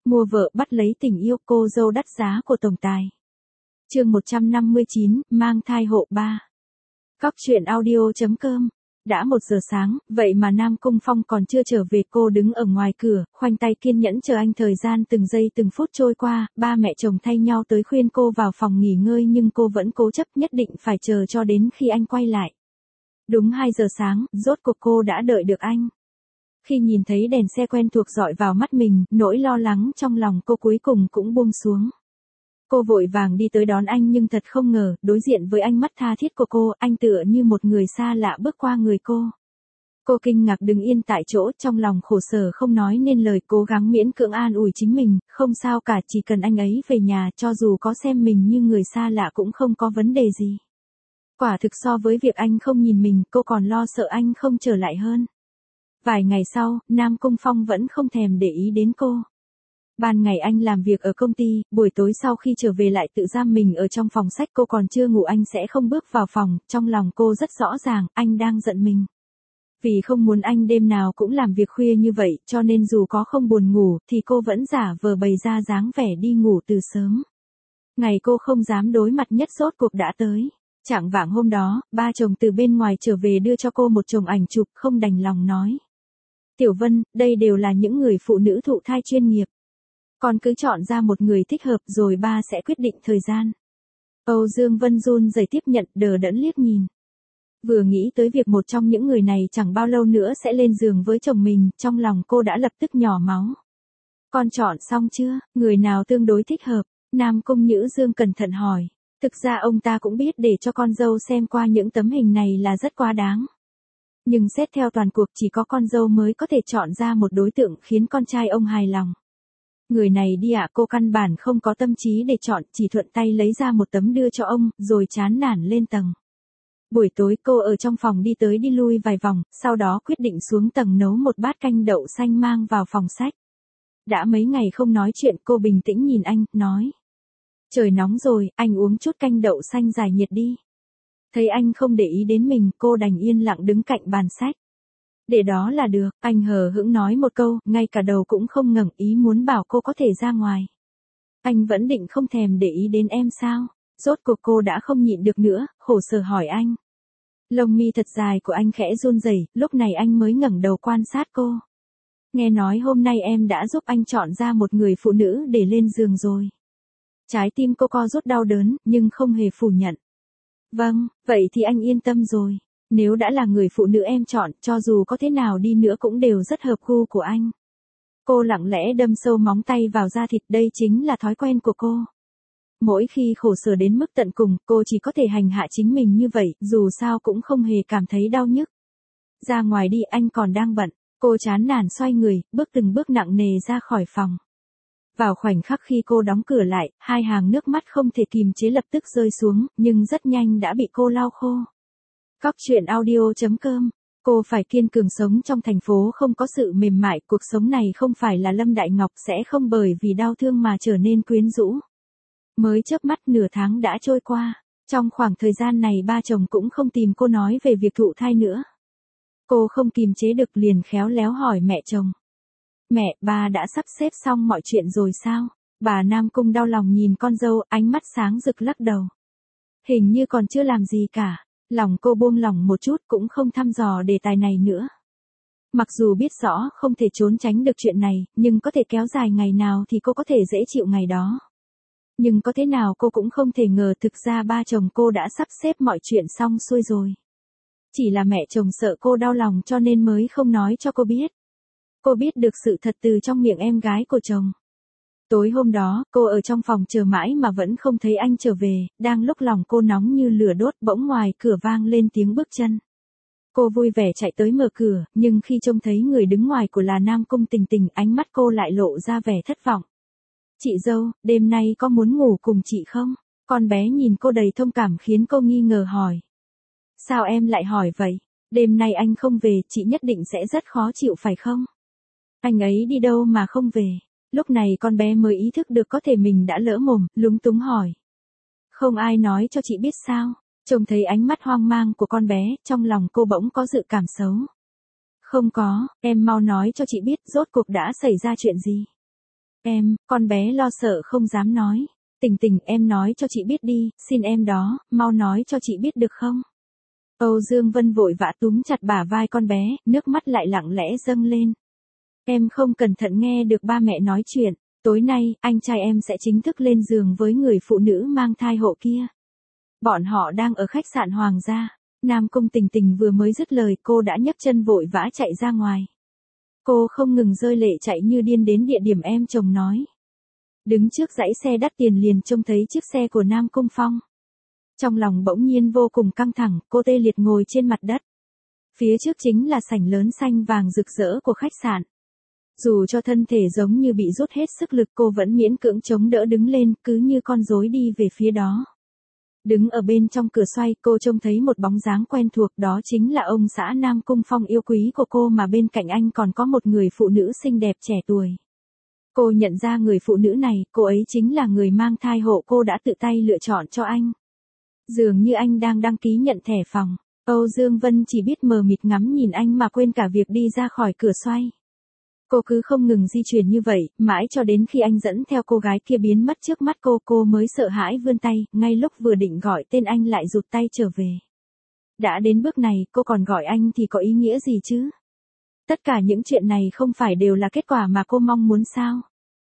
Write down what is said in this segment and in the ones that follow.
Mua vợ bắt lấy tình yêu, cô dâu đắt giá của tổng tài. Chương 159, mang thai hộ 3. Cóc truyện audio.com. Đã 1 giờ sáng, vậy mà Nam Cung Phong còn chưa trở về, cô đứng ở ngoài cửa, khoanh tay kiên nhẫn chờ anh. Thời gian từng giây từng phút trôi qua, ba mẹ chồng thay nhau tới khuyên cô vào phòng nghỉ ngơi nhưng cô vẫn cố chấp nhất định phải chờ cho đến khi anh quay lại. Đúng 2 giờ sáng, rốt cuộc cô đã đợi được anh. Khi nhìn thấy đèn xe quen thuộc dọi vào mắt mình, nỗi lo lắng trong lòng cô cuối cùng cũng buông xuống. Cô vội vàng đi tới đón anh nhưng thật không ngờ, đối diện với ánh mắt tha thiết của cô, anh tựa như một người xa lạ bước qua người cô. Cô kinh ngạc đứng yên tại chỗ, trong lòng khổ sở không nói nên lời, cố gắng miễn cưỡng an ủi chính mình, không sao cả, chỉ cần anh ấy về nhà, cho dù có xem mình như người xa lạ cũng không có vấn đề gì. Quả thực so với việc anh không nhìn mình, cô còn lo sợ anh không trở lại hơn. Vài ngày sau, Nam Cung Phong vẫn không thèm để ý đến cô. Ban ngày anh làm việc ở công ty, buổi tối sau khi trở về lại tự giam mình ở trong phòng sách. Cô còn chưa ngủ anh sẽ không bước vào phòng, trong lòng cô rất rõ ràng, anh đang giận mình. Vì không muốn anh đêm nào cũng làm việc khuya như vậy, cho nên dù có không buồn ngủ, thì cô vẫn giả vờ bày ra dáng vẻ đi ngủ từ sớm. Ngày cô không dám đối mặt nhất rốt cuộc đã tới. Chạng vạng hôm đó, ba chồng từ bên ngoài trở về đưa cho cô một chồng ảnh chụp, không đành lòng nói. Tiểu Vân, đây đều là những người phụ nữ thụ thai chuyên nghiệp. Con cứ chọn ra một người thích hợp rồi ba sẽ quyết định thời gian. Âu Dương Vân run rẩy tiếp nhận, đờ đẫn liếc nhìn. Vừa nghĩ tới việc một trong những người này chẳng bao lâu nữa sẽ lên giường với chồng mình, trong lòng cô đã lập tức nhỏ máu. Con chọn xong chưa, người nào tương đối thích hợp? Nam Cung Nhữ Dương cẩn thận hỏi. Thực ra ông ta cũng biết để cho con dâu xem qua những tấm hình này là rất quá đáng. Nhưng xét theo toàn cuộc chỉ có con dâu mới có thể chọn ra một đối tượng khiến con trai ông hài lòng. Người này đi ạ, cô căn bản không có tâm trí để chọn, chỉ thuận tay lấy ra một tấm đưa cho ông, rồi chán nản lên tầng. Buổi tối cô ở trong phòng đi tới đi lui vài vòng, sau đó quyết định xuống tầng nấu một bát canh đậu xanh mang vào phòng sách. Đã mấy ngày không nói chuyện, cô bình tĩnh nhìn anh, nói. Trời nóng rồi, anh uống chút canh đậu xanh giải nhiệt đi. Thấy anh không để ý đến mình, cô đành yên lặng đứng cạnh bàn sách. Để đó là được, anh hờ hững nói một câu, ngay cả đầu cũng không ngẩng, ý muốn bảo cô có thể ra ngoài. Anh vẫn định không thèm để ý đến em sao? Rốt cuộc cô đã không nhịn được nữa, khổ sở hỏi anh. Lông mi thật dài của anh khẽ run rẩy, lúc này anh mới ngẩng đầu quan sát cô. Nghe nói hôm nay em đã giúp anh chọn ra một người phụ nữ để lên giường rồi. Trái tim cô co rút đau đớn, nhưng không hề phủ nhận. Vâng, vậy thì anh yên tâm rồi. Nếu đã là người phụ nữ em chọn, cho dù có thế nào đi nữa cũng đều rất hợp gu của anh. Cô lặng lẽ đâm sâu móng tay vào da thịt, đây chính là thói quen của cô. Mỗi khi khổ sở đến mức tận cùng, cô chỉ có thể hành hạ chính mình như vậy, dù sao cũng không hề cảm thấy đau nhức. Ra ngoài đi, anh còn đang bận. Cô chán nản xoay người, bước từng bước nặng nề ra khỏi phòng. Vào khoảnh khắc khi cô đóng cửa lại, hai hàng nước mắt không thể kìm chế lập tức rơi xuống, nhưng rất nhanh đã bị cô lau khô. Cóc truyện audio.com. Cô phải kiên cường sống trong thành phố không có sự mềm mại, cuộc sống này không phải là Lâm Đại Ngọc, sẽ không bởi vì đau thương mà trở nên quyến rũ. Mới chớp mắt nửa tháng đã trôi qua, trong khoảng thời gian này ba chồng cũng không tìm cô nói về việc thụ thai nữa. Cô không kìm chế được liền khéo léo hỏi mẹ chồng. Mẹ, bà đã sắp xếp xong mọi chuyện rồi sao? Bà Nam Cung đau lòng nhìn con dâu, ánh mắt sáng rực lắc đầu. Hình như còn chưa làm gì cả. Lòng cô buông lỏng một chút, cũng không thăm dò đề tài này nữa. Mặc dù biết rõ không thể trốn tránh được chuyện này, nhưng có thể kéo dài ngày nào thì cô có thể dễ chịu ngày đó. Nhưng có thế nào cô cũng không thể ngờ thực ra ba chồng cô đã sắp xếp mọi chuyện xong xuôi rồi. Chỉ là mẹ chồng sợ cô đau lòng cho nên mới không nói cho cô biết. Cô biết được sự thật từ trong miệng em gái của chồng. Tối hôm đó, cô ở trong phòng chờ mãi mà vẫn không thấy anh trở về, đang lúc lòng cô nóng như lửa đốt, bỗng ngoài cửa vang lên tiếng bước chân. Cô vui vẻ chạy tới mở cửa, nhưng khi trông thấy người đứng ngoài của là Nam Cung Tình Tình, ánh mắt cô lại lộ ra vẻ thất vọng. Chị dâu, đêm nay có muốn ngủ cùng chị không? Con bé nhìn cô đầy thông cảm khiến cô nghi ngờ hỏi. Sao em lại hỏi vậy? Đêm nay anh không về, chị nhất định sẽ rất khó chịu phải không? Anh ấy đi đâu mà không về? Lúc này con bé mới ý thức được có thể mình đã lỡ mồm, lúng túng hỏi. Không ai nói cho chị biết sao? Trông thấy ánh mắt hoang mang của con bé, trong lòng cô bỗng có dự cảm xấu. Không có, em mau nói cho chị biết rốt cuộc đã xảy ra chuyện gì. Em, con bé lo sợ không dám nói. Tình Tình, em nói cho chị biết đi, xin em đó, mau nói cho chị biết được không? Âu Dương Vân vội vã túm chặt bả vai con bé, nước mắt lại lặng lẽ dâng lên. Em không cẩn thận nghe được ba mẹ nói chuyện, tối nay, anh trai em sẽ chính thức lên giường với người phụ nữ mang thai hộ kia. Bọn họ đang ở khách sạn Hoàng gia. Nam Cung Tình Tình vừa mới dứt lời, cô đã nhấc chân vội vã chạy ra ngoài. Cô không ngừng rơi lệ chạy như điên đến địa điểm em chồng nói. Đứng trước dãy xe đắt tiền liền trông thấy chiếc xe của Nam Cung Phong. Trong lòng bỗng nhiên vô cùng căng thẳng, cô tê liệt ngồi trên mặt đất. Phía trước chính là sảnh lớn xanh vàng rực rỡ của khách sạn. Dù cho thân thể giống như bị rút hết sức lực, cô vẫn miễn cưỡng chống đỡ đứng lên, cứ như con rối đi về phía đó. Đứng ở bên trong cửa xoay, cô trông thấy một bóng dáng quen thuộc, đó chính là ông xã Nam Cung Phong yêu quý của cô, mà bên cạnh anh còn có một người phụ nữ xinh đẹp trẻ tuổi. Cô nhận ra người phụ nữ này, cô ấy chính là người mang thai hộ cô đã tự tay lựa chọn cho anh. Dường như anh đang đăng ký nhận thẻ phòng. Âu Dương Vân chỉ biết mờ mịt ngắm nhìn anh mà quên cả việc đi ra khỏi cửa xoay. Cô cứ không ngừng di chuyển như vậy, mãi cho đến khi anh dẫn theo cô gái kia biến mất trước mắt cô mới sợ hãi vươn tay, ngay lúc vừa định gọi tên anh lại rụt tay trở về. Đã đến bước này, cô còn gọi anh thì có ý nghĩa gì chứ? Tất cả những chuyện này không phải đều là kết quả mà cô mong muốn sao?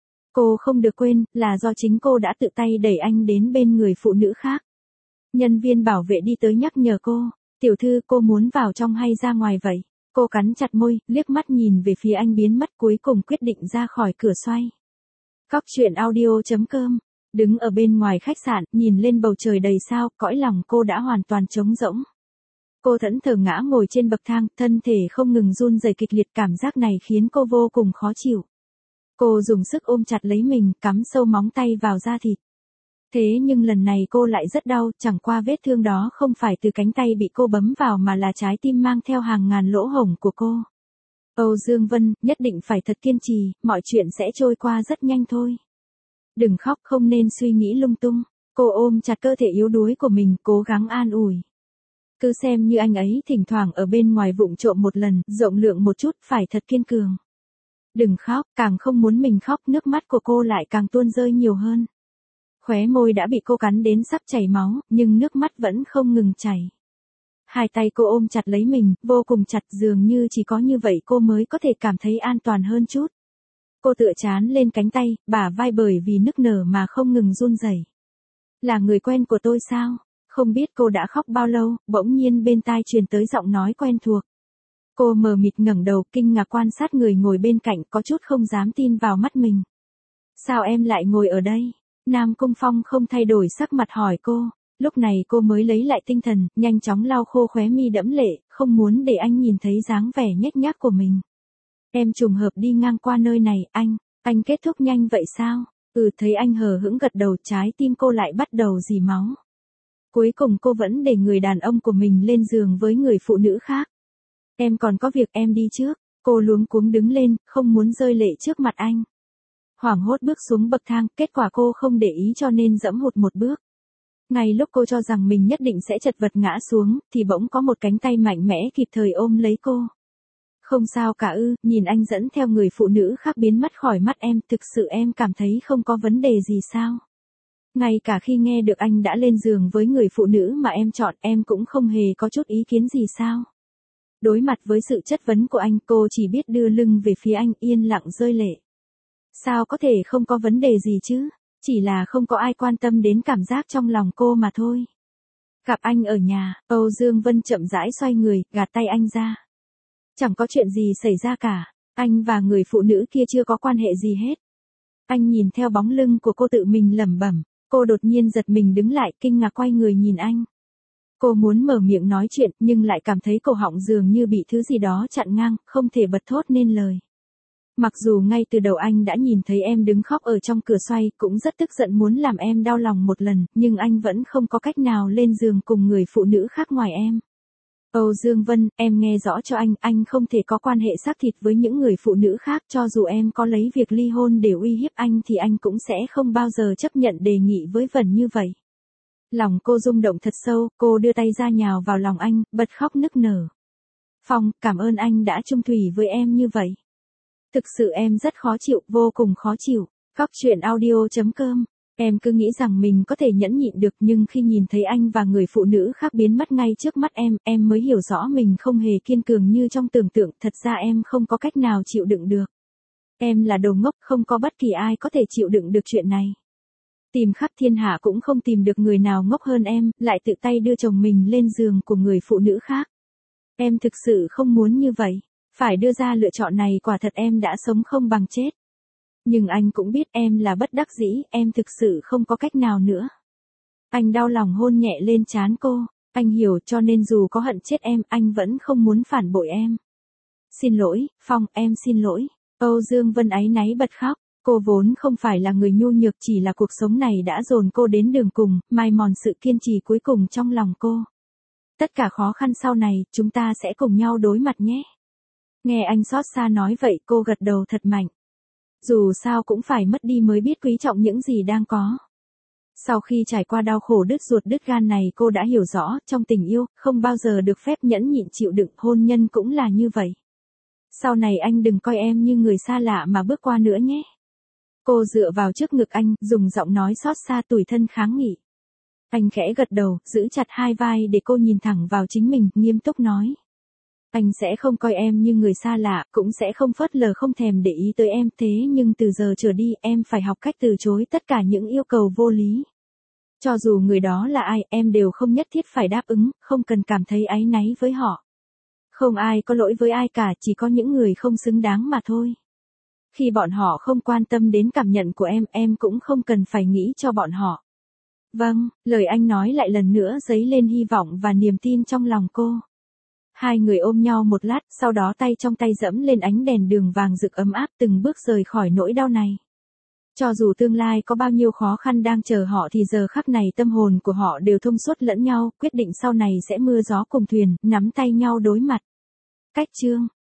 Cô không được quên, là do chính cô đã tự tay đẩy anh đến bên người phụ nữ khác. Nhân viên bảo vệ đi tới nhắc nhở cô, tiểu thư, cô muốn vào trong hay ra ngoài vậy? Cô cắn chặt môi, liếc mắt nhìn về phía anh biến mất, cuối cùng quyết định ra khỏi cửa xoay. Cóc truyện audio.com. Đứng ở bên ngoài khách sạn, nhìn lên bầu trời đầy sao, cõi lòng cô đã hoàn toàn trống rỗng. Cô thẫn thờ ngã ngồi trên bậc thang, thân thể không ngừng run rẩy kịch liệt, cảm giác này khiến cô vô cùng khó chịu. Cô dùng sức ôm chặt lấy mình, cắm sâu móng tay vào da thịt. Thế nhưng lần này cô lại rất đau, chẳng qua vết thương đó không phải từ cánh tay bị cô bấm vào mà là trái tim mang theo hàng ngàn lỗ hổng của cô. Âu Dương Vân, nhất định phải thật kiên trì, mọi chuyện sẽ trôi qua rất nhanh thôi. Đừng khóc, không nên suy nghĩ lung tung. Cô ôm chặt cơ thể yếu đuối của mình, cố gắng an ủi. Cứ xem như anh ấy thỉnh thoảng ở bên ngoài vụng trộm một lần, rộng lượng một chút, phải thật kiên cường. Đừng khóc, càng không muốn mình khóc, nước mắt của cô lại càng tuôn rơi nhiều hơn. Khóe môi đã bị cô cắn đến sắp chảy máu, nhưng nước mắt vẫn không ngừng chảy. Hai tay cô ôm chặt lấy mình, vô cùng chặt, dường như chỉ có như vậy cô mới có thể cảm thấy an toàn hơn chút. Cô tựa trán lên cánh tay, bả vai bởi vì nức nở mà không ngừng run rẩy. Là người quen của tôi sao? Không biết cô đã khóc bao lâu, bỗng nhiên bên tai truyền tới giọng nói quen thuộc. Cô mờ mịt ngẩng đầu, kinh ngạc quan sát người ngồi bên cạnh, có chút không dám tin vào mắt mình. Sao em lại ngồi ở đây? Nam Cung Phong không thay đổi sắc mặt hỏi cô. Lúc này cô mới lấy lại tinh thần, nhanh chóng lau khô khóe mi đẫm lệ, không muốn để anh nhìn thấy dáng vẻ nhếch nhác của mình. Em trùng hợp đi ngang qua nơi này, anh kết thúc nhanh vậy sao? Thấy anh hờ hững gật đầu, trái tim cô lại bắt đầu rỉ máu. Cuối cùng cô vẫn để người đàn ông của mình lên giường với người phụ nữ khác. Em còn có việc, em đi trước. Cô luống cuống đứng lên, không muốn rơi lệ trước mặt anh. Hoảng hốt bước xuống bậc thang, kết quả cô không để ý cho nên dẫm hụt một bước. Ngay lúc cô cho rằng mình nhất định sẽ chật vật ngã xuống, thì bỗng có một cánh tay mạnh mẽ kịp thời ôm lấy cô. Không sao cả ư, nhìn anh dẫn theo người phụ nữ khác biến mất khỏi mắt em, thực sự em cảm thấy không có vấn đề gì sao? Ngay cả khi nghe được anh đã lên giường với người phụ nữ mà em chọn, em cũng không hề có chút ý kiến gì sao? Đối mặt với sự chất vấn của anh, cô chỉ biết đưa lưng về phía anh, yên lặng rơi lệ. Sao có thể không có vấn đề gì chứ? Chỉ là không có ai quan tâm đến cảm giác trong lòng cô mà thôi. Gặp anh ở nhà, Âu Dương Vân chậm rãi xoay người, gạt tay anh ra. Chẳng có chuyện gì xảy ra cả, anh và người phụ nữ kia chưa có quan hệ gì hết. Anh nhìn theo bóng lưng của cô tự mình lẩm bẩm, cô đột nhiên giật mình đứng lại, kinh ngạc quay người nhìn anh. Cô muốn mở miệng nói chuyện, nhưng lại cảm thấy cổ họng dường như bị thứ gì đó chặn ngang, không thể bật thốt nên lời. Mặc dù ngay từ đầu anh đã nhìn thấy em đứng khóc ở trong cửa xoay, cũng rất tức giận muốn làm em đau lòng một lần, nhưng anh vẫn không có cách nào lên giường cùng người phụ nữ khác ngoài em. Âu Dương Vân, em nghe rõ cho anh không thể có quan hệ xác thịt với những người phụ nữ khác, cho dù em có lấy việc ly hôn để uy hiếp anh thì anh cũng sẽ không bao giờ chấp nhận đề nghị với Vân như vậy. Lòng cô rung động thật sâu, cô đưa tay ra nhào vào lòng anh, bật khóc nức nở. Phong, cảm ơn anh đã chung thủy với em như vậy. Thực sự em rất khó chịu, vô cùng khó chịu. Cóc truyện audio.com. Em cứ nghĩ rằng mình có thể nhẫn nhịn được, nhưng khi nhìn thấy anh và người phụ nữ khác biến mất ngay trước mắt em mới hiểu rõ mình không hề kiên cường như trong tưởng tượng, thật ra em không có cách nào chịu đựng được. Em là đồ ngốc, không có bất kỳ ai có thể chịu đựng được chuyện này. Tìm khắp thiên hạ cũng không tìm được người nào ngốc hơn em, lại tự tay đưa chồng mình lên giường của người phụ nữ khác. Em thực sự không muốn như vậy. Phải đưa ra lựa chọn này quả thật em đã sống không bằng chết. Nhưng anh cũng biết em là bất đắc dĩ, em thực sự không có cách nào nữa. Anh đau lòng hôn nhẹ lên trán cô. Anh hiểu, cho nên dù có hận chết em, anh vẫn không muốn phản bội em. Xin lỗi, Phong, em xin lỗi. Âu Dương Vân áy náy bật khóc. Cô vốn không phải là người nhu nhược, chỉ là cuộc sống này đã dồn cô đến đường cùng, mài mòn sự kiên trì cuối cùng trong lòng cô. Tất cả khó khăn sau này, chúng ta sẽ cùng nhau đối mặt nhé. Nghe anh xót xa nói vậy, cô gật đầu thật mạnh. Dù sao cũng phải mất đi mới biết quý trọng những gì đang có. Sau khi trải qua đau khổ đứt ruột đứt gan này, cô đã hiểu rõ, trong tình yêu, không bao giờ được phép nhẫn nhịn chịu đựng, hôn nhân cũng là như vậy. Sau này anh đừng coi em như người xa lạ mà bước qua nữa nhé. Cô dựa vào trước ngực anh, dùng giọng nói xót xa tủi thân kháng nghị. Anh khẽ gật đầu, giữ chặt hai vai để cô nhìn thẳng vào chính mình, nghiêm túc nói. Anh sẽ không coi em như người xa lạ, cũng sẽ không phớt lờ không thèm để ý tới em, thế nhưng từ giờ trở đi em phải học cách từ chối tất cả những yêu cầu vô lý. Cho dù người đó là ai, em đều không nhất thiết phải đáp ứng, không cần cảm thấy áy náy với họ. Không ai có lỗi với ai cả, chỉ có những người không xứng đáng mà thôi. Khi bọn họ không quan tâm đến cảm nhận của em cũng không cần phải nghĩ cho bọn họ. Vâng, lời anh nói lại lần nữa dấy lên hy vọng và niềm tin trong lòng cô. Hai người ôm nhau một lát, sau đó tay trong tay dẫm lên ánh đèn đường vàng rực ấm áp, từng bước rời khỏi nỗi đau này. Cho dù tương lai có bao nhiêu khó khăn đang chờ họ thì giờ khắc này tâm hồn của họ đều thông suốt lẫn nhau, quyết định sau này sẽ mưa gió cùng thuyền, nắm tay nhau đối mặt. Cách chương